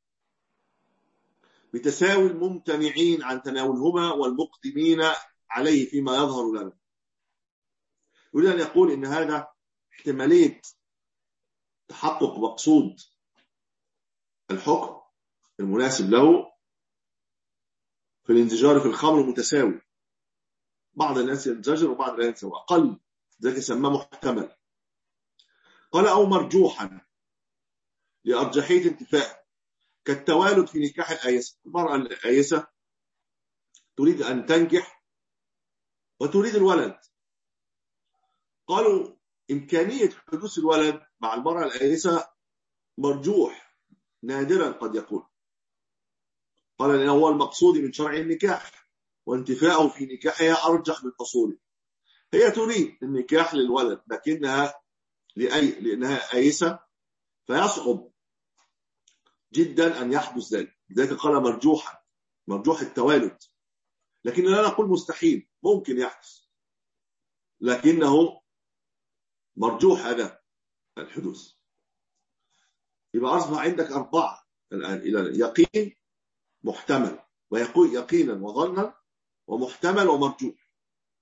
بتساوي الممتنعين عن تناولهما والمقدمين عليه فيما يظهر لنا. يريد أن يقول إن هذا احتمالية تحقق مقصود الحكم المناسب له في الانزجار في الخمر متساوي، بعض الناس ينزجر وبعض لا ينزجر، أقل ذلك سماه محتمل. قال أو مرجوحا لأرجحية انتفاء، كالتوالد في نكاح الآيسة. المرأة الآيسة تريد أن تنكح وتريد الولد، قالوا إمكانية حدوث الولد مع المرأة الآيسة مرجوح نادرا قد يكون. قال لأنه هو المقصود من شرع النكاح، وانتفاءه في نكاحها أرجح من حصوله. هي تريد النكاح للولد لكنها لأي لأنها آيسة، فيصعب جدا أن يحدث ذلك، لذلك قال مرجوحا، مرجوح التوالد. لكن لا نقول مستحيل، ممكن يحدث، لكنه مرجوح هذا الحدوث. يبقى أصبح عندك أربعة الآن إلى يقين محتمل، ويقول يقينا وظنا ومحتمل ومرجوح.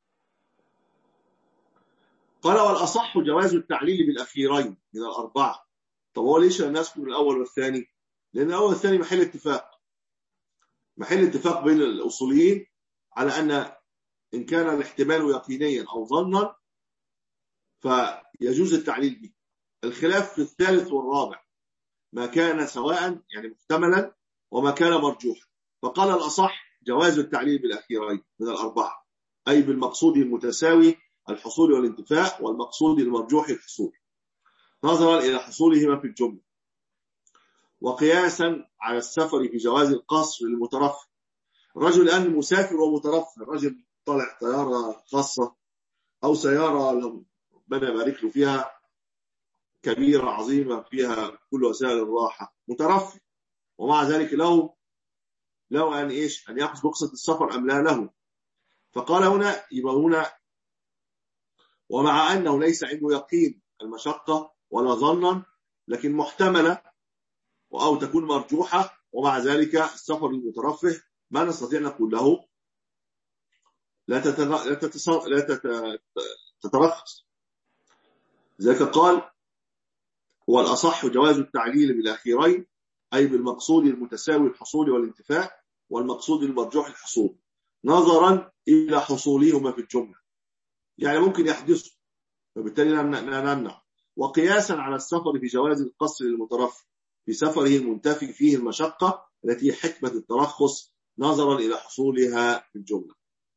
قال والأصح جواز التعليل بالأخيرين من الأربعة. طب هو ليش الناس من الأول والثاني؟ لأن الأول والثاني محل اتفاق، محل اتفاق بين الأصوليين على أن إن كان الاحتمال يقينيا أو ظنا فيجوز التعليل به. الخلاف في الثالث والرابع، ما كان سواء يعني محتملا وما كان مرجوحا. فقال الأصح جواز التعليل بالأخيرين من الأربعة، أي بالمقصود المتساوي الحصول والانتفاء، والمقصود المرجوح الحصول، نظرا إلى حصولهما في الجملة. وقياسا على السفر في جواز القصر للمترفه. الرجل الآن مسافر ومترفه، الرجل طلع طيارة خاصة أو سيارة ربنا يبارك له فيها كبيرة عظيمة فيها كل وسائل الراحة، مترفه، ومع ذلك له لو أن إيش أن يأخذ رخصة السفر أم لا له. فقال هنا يبقى هنا ومع أنه ليس عنده يقين المشقة ولا ظنا، لكن محتملة أو تكون مرجوحة، ومع ذلك السفر المترفه ما نستطيع نقول له لا لا لا تترخص. ذلك قال والأصح جواز التعليل بالأخيرين، أي بالمقصود المتساوي الحصول والانتفاء، والمقصود المرجوح الحصول، نظرا إلى حصولهما في الجملة. يعني ممكن يحدثوا فبالتالي نمنع. وقياسا على السفر في جواز القصر للمترفه في سفره المنتفي فيه المشقة التي حكمة الترخص، نظرا إلى حصولها في الجملة.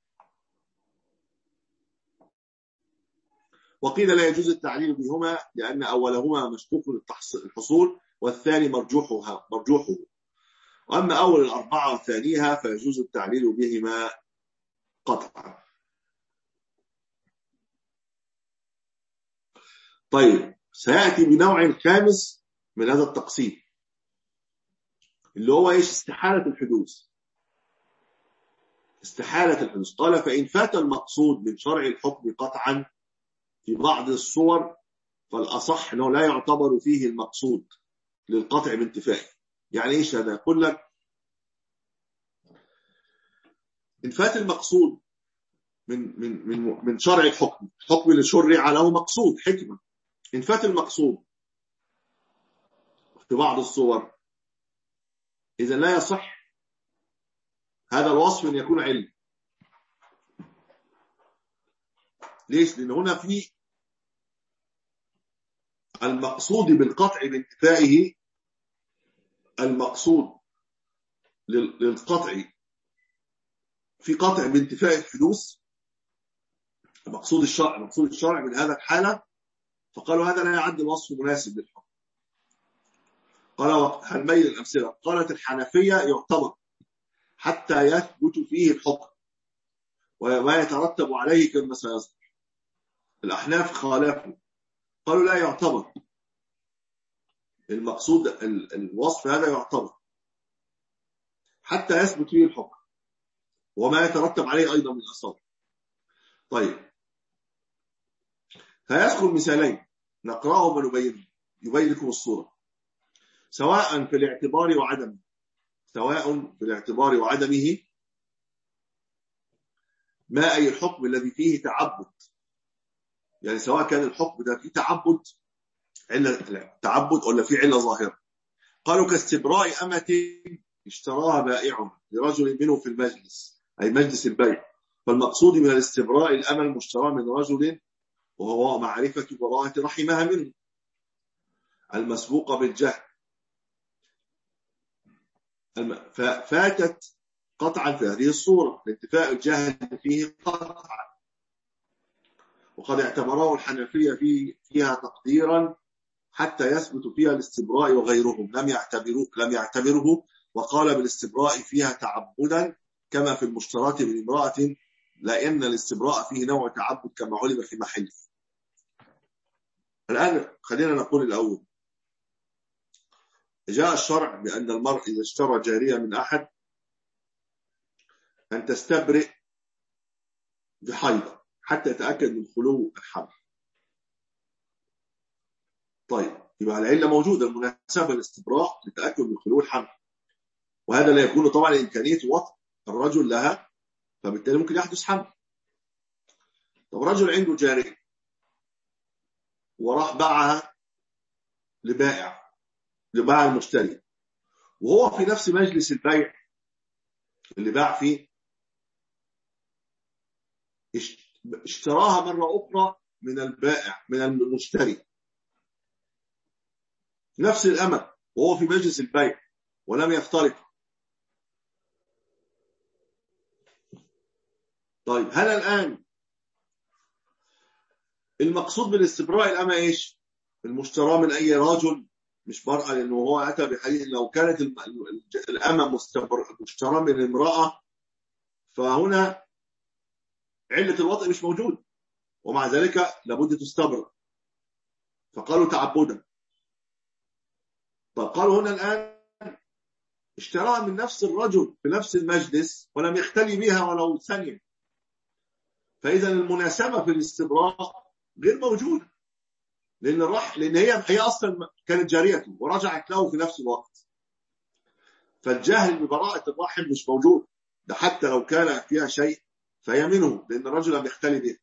وقيل لا يجوز التعليل بهما لأن أولهما مشكوك الحصول والثاني مرجوحها مرجوحه، وأما أول الأربعة وثانيها فيجوز التعليل بهما قطعا. طيب سيأتي بنوع خامس من هذا التقسيم اللي هو إيش؟ استحالة الحدوث. استحالة الحدوث. قال فإن فات المقصود من شرع الحكم قطعا في بعض الصور فالأصح أنه لا يعتبر فيه المقصود للقطع بانتفائه. يعني إيش هذا؟ يقول لك إن فات المقصود من من من من شرع الحكم، الحكم اللي شرع له مقصود حكمة، إن فات المقصود في بعض الصور إذا لا يصح هذا الوصف أن يكون علم. ليش؟ لأن هنا في المقصود بالقطع بانتفائه، المقصود للقطع في قطع بانتفاء الحدوث، مقصود الشرع مقصود الشرع من هذا الحالة، فقالوا هذا لا يعد الوصف مناسب للحكم. قال هنميل الأمثلة. قالت الحنفية يعتبر حتى يثبت فيه الحكم وما يترتب عليه كما سيذكر. الأحناف خالفوا قالوا لا يعتبر المقصود الوصف هذا يعتبر حتى يثبت فيه الحكم وما يترتب عليه أيضا من الأثار. طيب فيذكر مثالين نقرأهم ونبين يبين لكم الصورة. سواء في الاعتبار وعدمه سواء في الاعتبار وعدمه ما أي الحكم الذي فيه تعبد، يعني سواء كان الحكم ده فيه تعبد علة تعبد ولا فيه علة ظاهرة. قالوا كاستبراء أمة اشتراها بائع لرجل منه في المجلس، أي مجلس البيع، فالمقصود من الاستبراء الأمة المشترى من رجل وهو معرفة براءة رحمها منه المسبوقة بالجهل، ففاتت قطعا في هذه الصورة لانتفاء الجهل فيه قطعا. وقد اعتبره الحنفية فيه فيها تقديرا حتى يثبت فيها الاستبراء وغيرهم لم يعتبروه لم يعتبره وقال بالاستبراء فيها تعبدا كما في المشترات من امرأة، لأن الاستبراء فيه نوع تعبد كما علم في محله. الآن خلينا نقول الأول جاء الشرع بأن المرء إذا اشترى جارية من أحد أن تستبرئ بحيضة حتى يتأكد من خلو الحمل. طيب يبقى العلة موجودة المناسبة للاستبراء لتأكد من خلو الحمل، وهذا لا يكون طبعا إمكانية وطء الرجل لها، فبالتالي ممكن يحدث حمل. طب رجل عنده جارية وراح باعها لبائع لباع المشتري، وهو في نفس مجلس البيع اللي باع فيه اشتراها مرة أخرى من البائع من المشتري نفس الأمة وهو في مجلس البيع ولم يفترق. طيب هل الآن المقصود بالاستبراء الأمة إيش؟ المشترى من أي رجل مش مرأة، لأنه هو أتى بحديث لو كانت الأمة مشترى من امرأة فهنا علة الوطء مش موجود، ومع ذلك لابد تستبرأ، فقالوا تعبدا. طب قالوا هنا الآن اشتراها من نفس الرجل في نفس المجلس ولم يختلي بها ولو ثانية، فإذا المناسبة في الاستبراء غير موجودة، لأن الرح لأن هي هي أصلا كانت جاريته ورجعت له في نفس الوقت، فالجاهل ببراءة الرحم مش موجود، ده حتى لو كان فيها شيء فهي منه لأن الرجل لم يختلي به.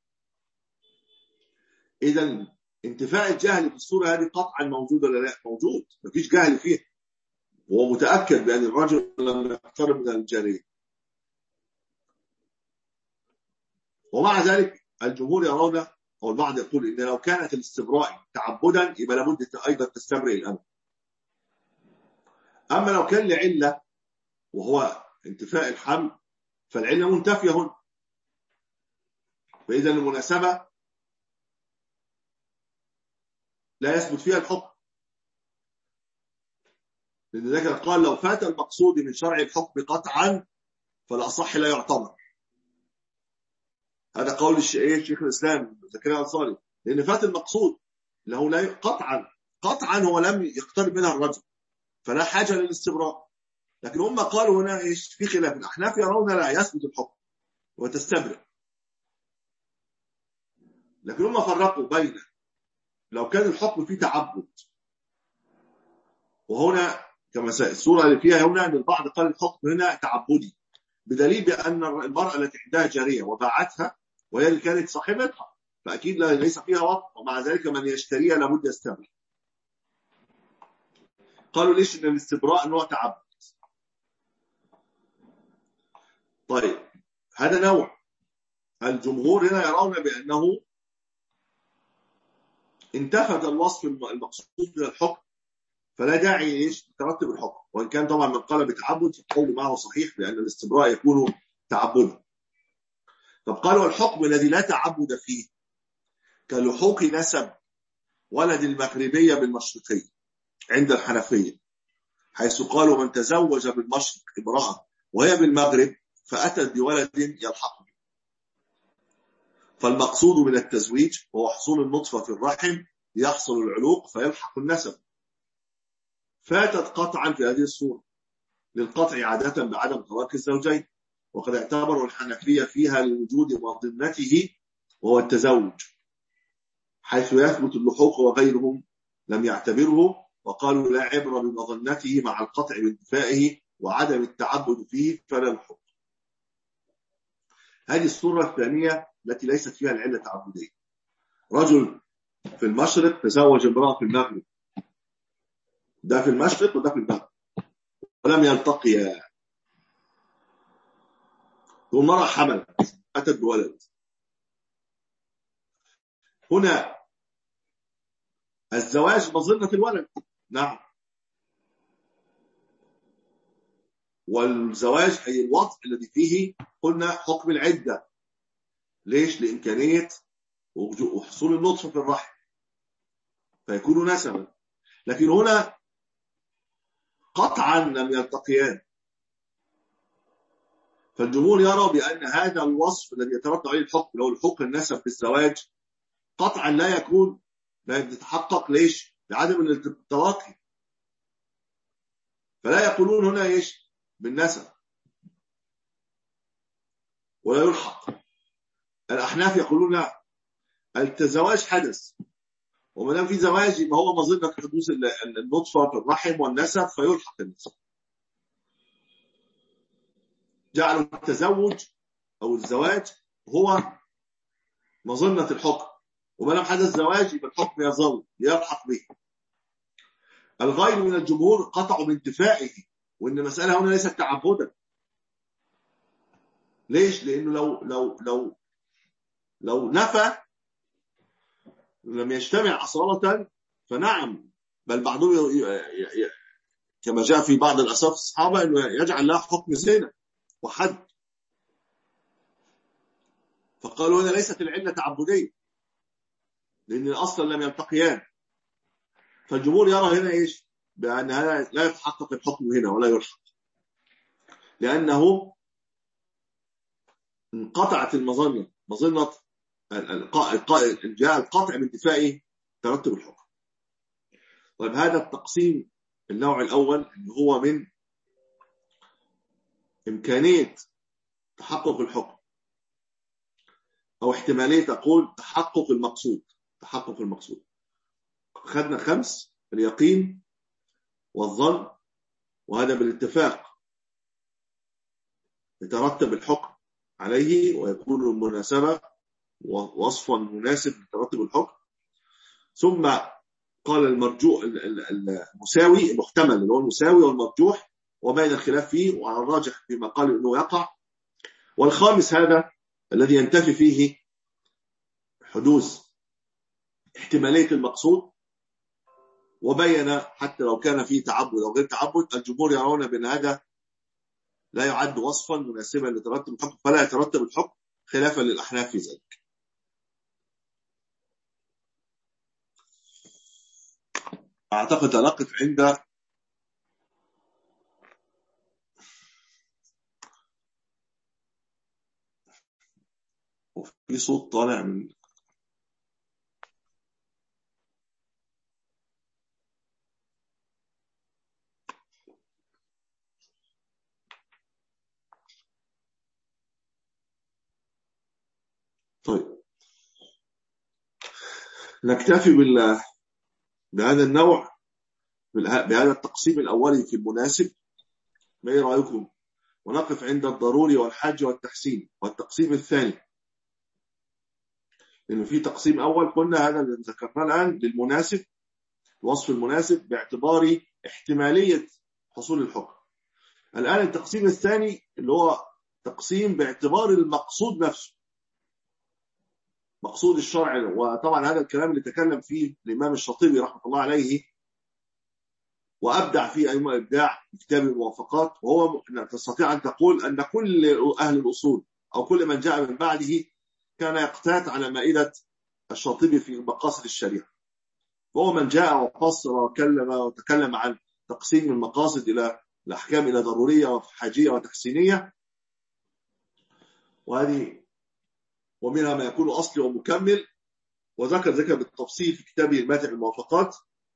إذا انتفاء الجهل في الصورة هذه قطعا موجود ولا لا؟ موجود، مفيش جهل فيه، وهو متأكد بأن الرجل لم يقترب من الجارية. ومع ذلك الجمهور يرون أو البعض يقول إن لو كانت الاستبراء تعبدا يبقى لابد أيضا تستبرئ الأمر. أما لو كان لعلة وهو انتفاء الحمل فالعلة منتفية هنا، فإذا المناسبة لا يثبت فيها الحكم، لأن ذلك قال لو فات المقصود من شرع الحكم قطعا فالأصح لا يعتبر. هذا قول الشيخ الإسلام زكريا الأنصاري، لأن فات المقصود له لا قطعا قطعا هو لم يقترب منها الرجل فلا حاجة للاستبراء. لكن هم قالوا هنا إيش في خلاف، الأحناف يرون لا يثبت الحكم وتستبرئ، لكن هم فرقوا بين لو كان الحكم فيه تعبد، وهنا كما الصورة اللي فيها هنا أن البعض قال الحكم هنا تعبدي، بدليل بأن المرأة التي عندها جارية وباعتها وهي اللي كانت صاحبتها فأكيد ليس فيها وقت، ومع ذلك من يشتريها لابد يستبرئ. قالوا ليش ان الاستبراء نوع تعبد. طيب هذا نوع. الجمهور هنا يرون بأنه انتفت الوصف المقصود من الحكم فلا داعي ايش ترتب الحكم، وان كان طبعا من قال بتعبد فالقول معه صحيح بأن الاستبراء يكون تعبدا. طب قالوا الحكم الذي لا تعبد فيه كلحوق نسب ولد المغربية بالمشرقية عند الحنفية، حيث قالوا من تزوج بالمشرق امرأة وهي بالمغرب فأتت بولد يلحق، فالمقصود من التزويج هو حصول النطفة في الرحم ليحصل العلوق فيلحق النسب، فاتت قطعا في هذه الصورة للقطع عادة بعدم ترك الزوجين، وقد اعتبروا الحنفية فيها لوجود مظنته وهو التزوج، حيث يثبت اللحوق وغيرهم لم يعتبره وقالوا لا عبرة بمظنته مع القطع بانتفائه وعدم التعبد فيه فلا الحكم. هذه الصورة الثانية التي ليست فيها العلة التعبدية، رجل في المشرق تزوج امرأة في المغرب، ده في المشرق وده في المغرب ولم يلتقيا، والمرأة حملت أتت بولد. هنا الزواج مظنة الولد، نعم، والزواج أي الوضع الذي فيه قلنا حكم العدة، ليش؟ لإمكانية وحصول النطفة في الرحم فيكون نسبا، لكن هنا قطعا لم يلتقيان، فالجمهور يرى بأن هذا الوصف الذي يترتب عليه الحكم لو الحكم النسب في الزواج قطعا لا يكون لا يتحقق، ليش؟ لعدم التلاقي، فلا يقولون هنا ايش بالنسب ولا يلحق. الأحناف يقولون لا، الزواج حدث، وما دام في زواج يبقى هو مظنة حدوث النطفة في الرحم والنسب فيلحق النسب، جعلوا التزوج أو الزواج هو مظنة الحكم، وما دام حدث زواج يبقى الحكم يظل يلحق به. الغير من الجمهور قطعوا بانتفائه، وإن المسألة هنا ليست تعبدا، ليش؟ لأنه لو لو لو لو نفى لم يجتمع أصالة فنعم، بل بعضهم كما جاء في بعض الأسف الصحابة أنه يجعل لها حكم زنا وحد، فقالوا هنا ليست العلة تعبدية لأن أصلا لم يلتقيان. فالجمهور يرى هنا إيش؟ بأن هذا لا يتحقق الحكم هنا ولا يلحق، لأنه انقطعت المظنة، مظنة جاء القطع من دفاع ترتب الحكم. طيب هذا التقسيم النوع الأول اللي هو من إمكانية تحقق الحكم أو احتمالية تقول تحقق المقصود. تحقق المقصود خدنا خمس: اليقين والظن، وهذا بالاتفاق يترتب الحكم عليه ويكون المناسبة وصفا مناسب لترتب الحكم. ثم قال المرجوح المساوي المحتمل اللي هو المساوي والمرجوح وبين الخلاف فيه، وعلى الراجح فيما قال انه يقع. والخامس هذا الذي ينتفي فيه حدوث احتمالية المقصود، وبين حتى لو كان فيه تعبد او غير تعبد الجمهور يرون بان هذا لا يعد وصفا مناسبا لترتب الحكم فلا يترتب الحكم، خلافا للأحناف في ذلك. أعتقد أنقف عند وفي صوت طالع من طيب نكتفي بال... بهذا النوع، بهذا التقسيم الأولي في المناسب. ما إيه رأيكم؟ ونقف عند الضروري والحاج والتحسين والتقسيم الثاني، لأنه في تقسيم أول قلنا هذا اللي ذكرناه الآن للمناسب، الوصف المناسب باعتبار احتمالية حصول الحكم. الآن التقسيم الثاني اللي هو تقسيم باعتبار المقصود نفسه، مقصود الشرع. وطبعا هذا الكلام اللي تكلم فيه الإمام الشاطبي رحمه الله عليه وأبدع فيه أيما إبداع في كتاب الموافقات، وهو تستطيع أن تقول أن كل أهل الأصول أو كل من جاء من بعده كان يقتات على مائدة الشاطبي في مقاصد الشريعة. وهو من جاء وفصل وكلم وتكلم عن تقسيم المقاصد إلى الأحكام إلى ضرورية وحاجية وتحسينية، وهذه ومنها ما يكون أصلي ومكمل، وذكر ذكر بالتفصيل في كتابه الماتع الموافقات.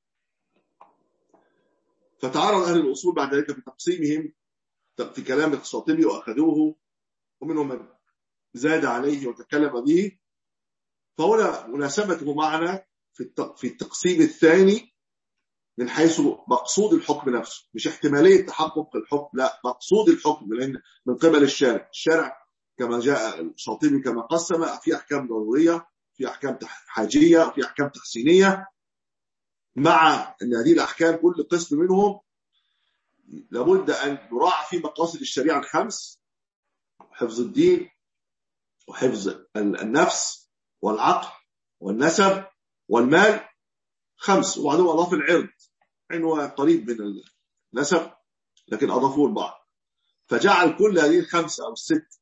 فتعرض أهل الأصول بعد ذلك في تقسيمهم في كلام الشاطبي وأخذوه، ومنهم من زاد عليه وتكلم به. فهنا مناسبته معنا في التقسيم الثاني من حيث مقصود الحكم نفسه، مش احتمالية تحقق الحكم، لا مقصود الحكم لأن من قبل الشارع. الشارع كما جاء الشاطبي كما قسم في أحكام ضرورية، في أحكام حاجية، في أحكام تحسينية، مع أن هذه الأحكام كل قسم منهم لابد أن يراعى في مقاصد الشريعة الخمس: حفظ الدين وحفظ النفس والعقل والنسب والمال، خمس. وبعدهم أضاف العرض، عنوان قريب من النسب لكن أضافوه البعض. فجعل كل هذه الخمسة أو الست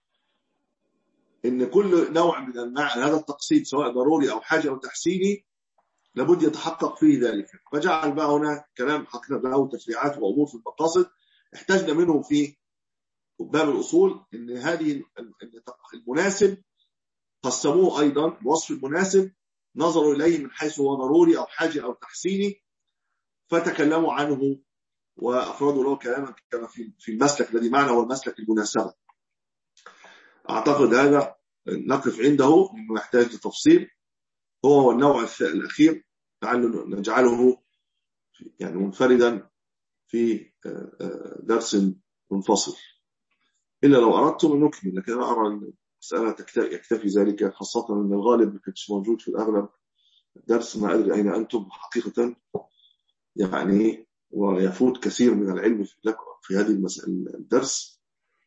إن كل نوع من أنواع هذا التقسيم سواء ضروري أو حاجة أو تحسيني لابد يتحقق فيه ذلك. فجعل بقى هنا كلام حقنا له تشريعات وأمور في المقاصد احتاجنا منه في باب الأصول، إن هذه المناسب قسموه أيضا بوصف المناسب، نظروا إليه من حيث هو ضروري أو حاجة أو تحسيني، فتكلموا عنه وأفردوا له كلاما كما في المسلك الذي معنا هو المسلك المناسبة. أعتقد هذا نقف عنده إنه يحتاج لتفصيل. هو النوع الأخير لعله نجعله يعني منفردا في درس منفصل، إلا لو أردتم أن نكمل، لكن أنا أرى أن المسألة يكتفي ذلك، خاصة أن الغالب ما كانش موجود في الأغلب درس. ما أدري أين أنتم حقيقة يعني، ويفوت كثير من العلم في هذه المسألة الدرس،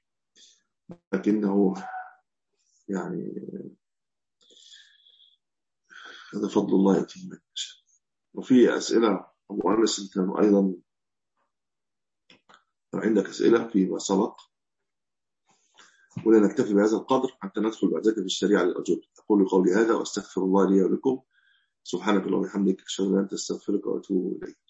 لكنه يعني هذا فضل الله يأتيه من يشاء. وفي أسئلة أبو أنس كانوا أيضا عندك أسئلة فيما سبق، ولا نكتفي بهذا القدر حتى ندخل بعد ذلك في الشريعة للأجر. أقول قولي هذا وأستغفر الله لي ولكم. سبحانك اللهم وبحمدك، أشهد أن لا إله إلا أنت، أستغفرك وأتوب إليك.